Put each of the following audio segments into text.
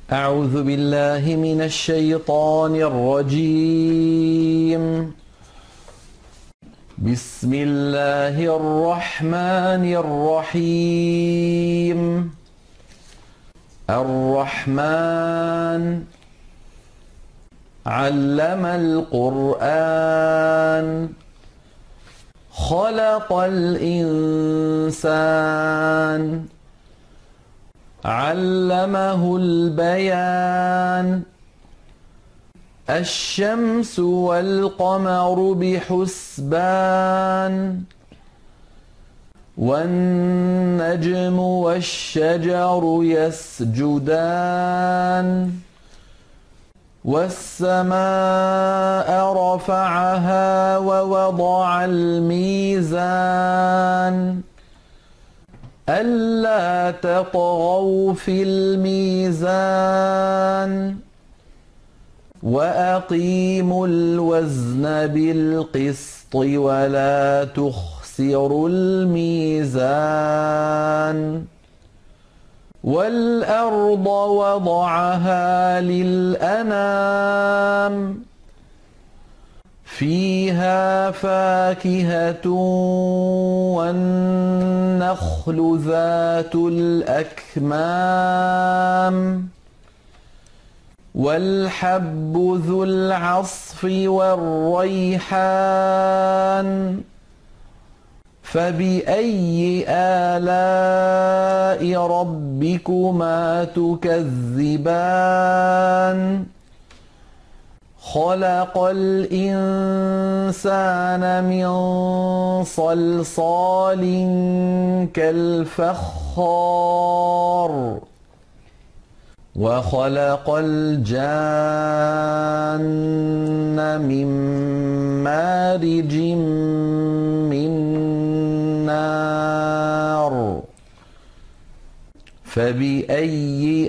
أعوذ بالله من الشيطان الرجيم. بسم الله الرحمن الرحيم. الرحمن علم القرآن خلق الإنسان علمه البيان الشمس والقمر بحسبان والنجم والشجر يسجدان والسماء رفعها ووضع الميزان ألا تطغوا في الميزان وأقيموا الوزن بالقسط ولا تخسروا الميزان والأرض وضعها للأنام فيها فاكهة والنخل ذات الأكمام والحب ذو العصف والريحان فبأي آلاء ربكما تكذبان خلق الإنسان من صلصال كالفخار وخلق الجان من مارج من نار فبأي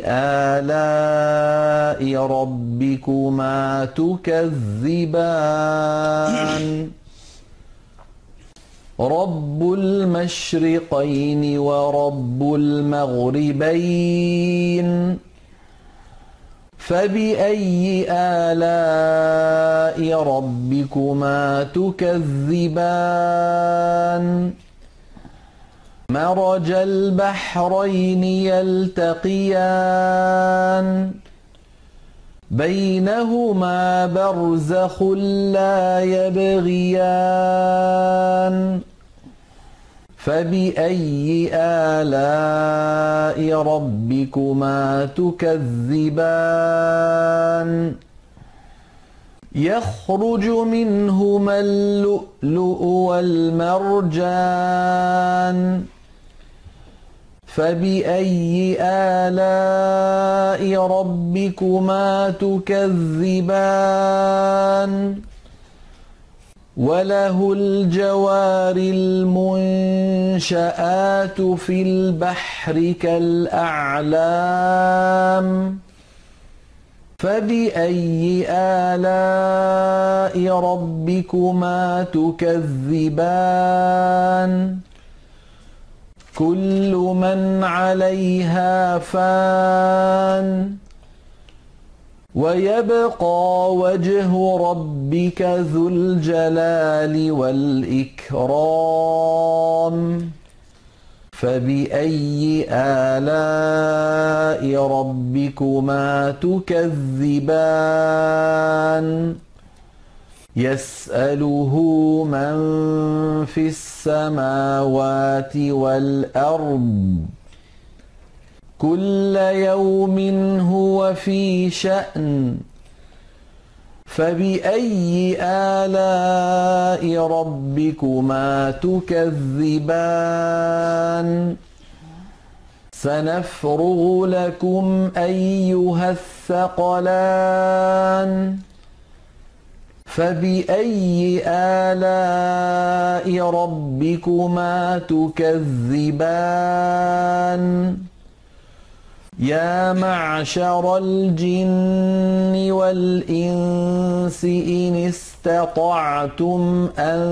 آلاء ربكما تكذبان رب المشرقين ورب المغربين فبأي آلاء ربكما تكذبان مرج البحرين يلتقيان بينهما برزخ لا يبغيان فبأي آلاء ربكما تكذبان يخرج منهما اللؤلؤ والمرجان فبأي آلاء ربكما تكذبان وله الجوار المنشآت في البحر كالأعلام فبأي آلاء ربكما تكذبان كل من عليها فان ويبقى وجه ربك ذو الجلال والإكرام فبأي آلاء ربكما تكذبان يسأله من في السماوات والأرض كل يوم هو في شأن فبأي آلاء ربكما تكذبان سنفرغ لكم أيها الثقلان فبأي آلاء ربكما تكذبان يا معشر الجن والإنس إن استطعتم أن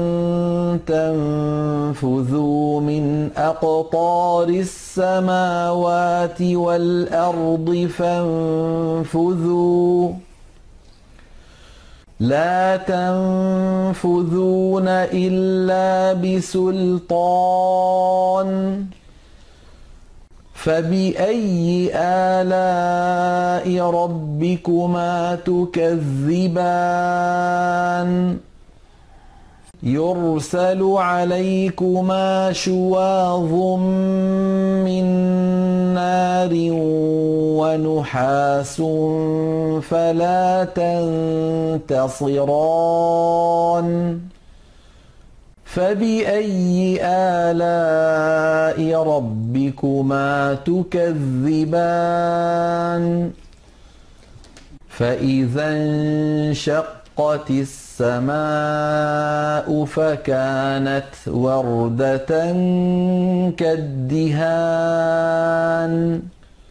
تنفذوا من أقطار السماوات والأرض فانفذوا لا تنفذون إلا بسلطان فبأي آلاء ربكما تكذبان يرسل عليكما شواظ من نار ونحاس فلا تنتصران فبأي آلاء ربكما تكذبان فإذا انشقت السماء فكانت وردة كالدهان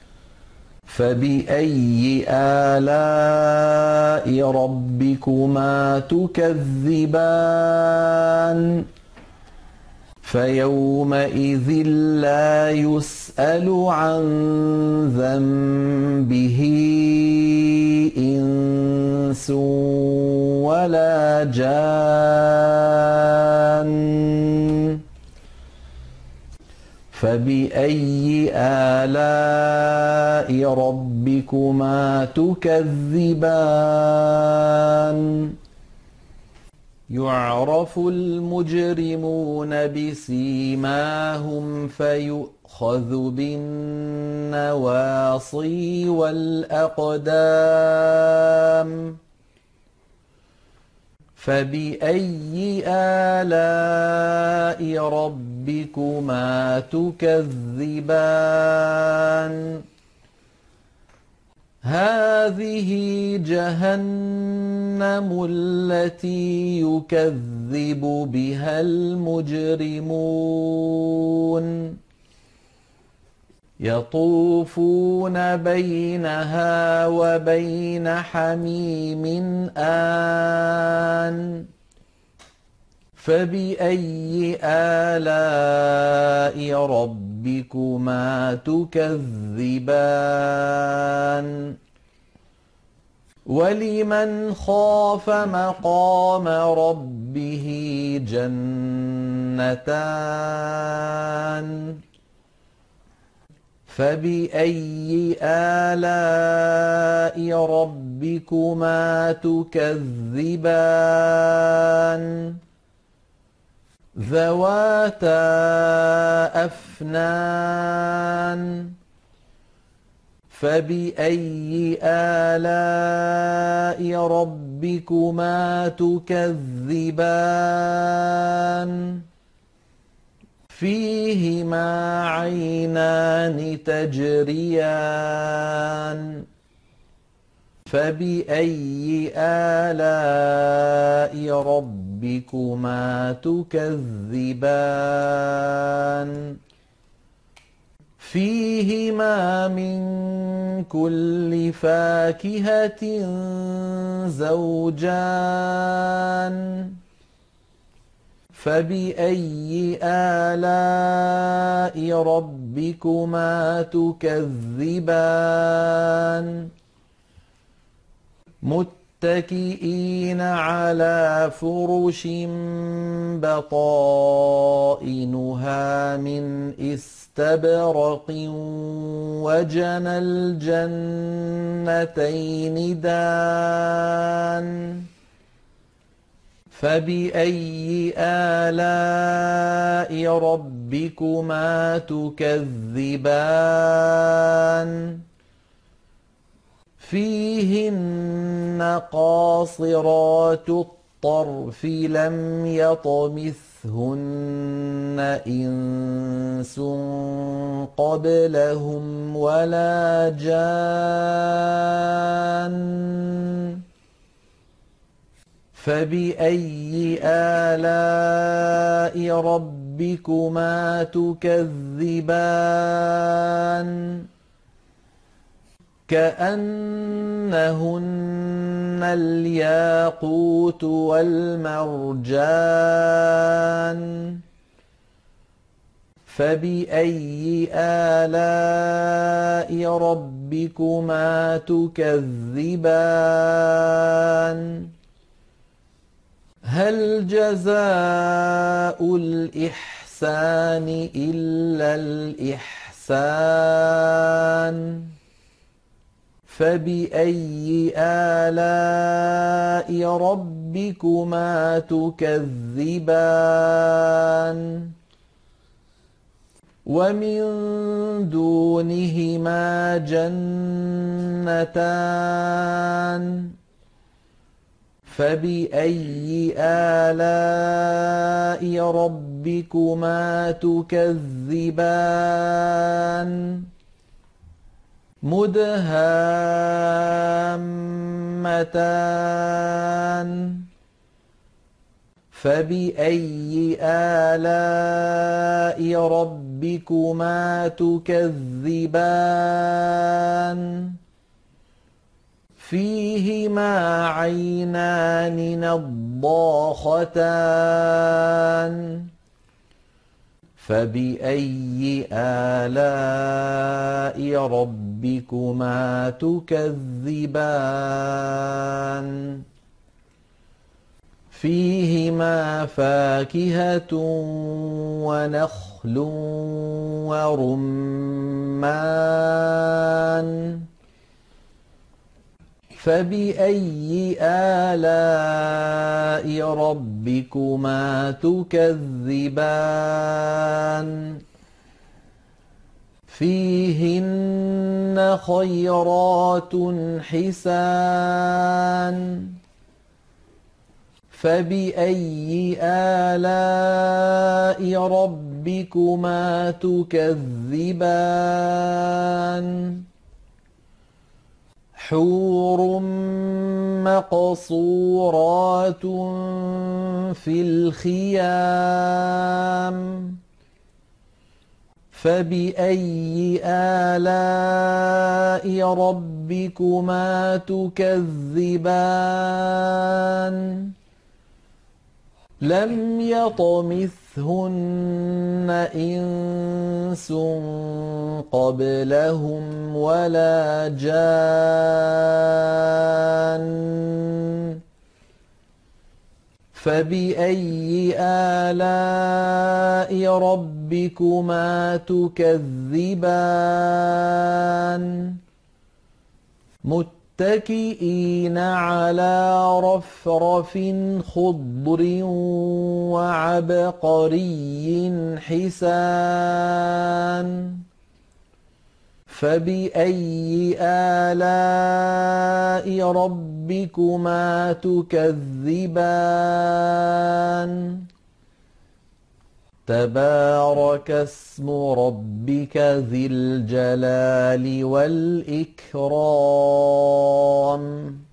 فبأي آلاء ربكما تكذبان فيومئذ لا يسأل عن ذنبه إنس ولا جان فبأي آلاء ربكما تكذبان يعرف المجرمون بسيماهم فيؤخذ بالنواصي والأقدام فبأي آلاء ربكما تكذبان هذه جهنم التي يكذب بها المجرمون يطوفون بينها وبين حميم آن فبأي آلاء ربكما تكذبان ولمن خاف مقام ربه جنتان فبأي آلاء ربكما تكذبان ذواتا أفنان فبأي آلاء ربكما تكذبان فيهما عينان تجريان فبأي آلاء ربكما تكذبان فيهما من كل فاكهة زوجان فبأي آلاء ربكما تكذبان متكئين على فرش بطائنها من استبرق وجنى الجنتين دان فبأي آلاء ربكما تكذبان فيهن قاصرات الطرف لم يطمثهن إنس قبلهم ولا جان فبأي آلاء ربكما تكذبان كأنهن الياقوت والمرجان فبأي آلاء ربكما تكذبان هل جزاء الإحسان إلا الإحسان فبأي آلاء ربكما تكذبان ومن دونهما جنتان فبأي آلاء ربكما تكذبان مدهامتان فبأي آلاء ربكما تكذبان فيهما عينان نضاختان فبأي آلاء ربكما تكذبان فيهما فاكهة ونخل ورمان فبأي آلاء ربكما تكذبان فيهن خيرات حسان فبأي آلاء ربكما تكذبان حور مقصورات في الخيام فبأي آلاء ربكما تكذبان لم يطمثهن إنس قبلهم ولا جان فبأي آلاء ربكما تكذبان متكئين على رفرف خضر وعبقري حسان فبأي آلاء ربكما تكذبان تبارك اسم ربك ذي الجلال والإكرام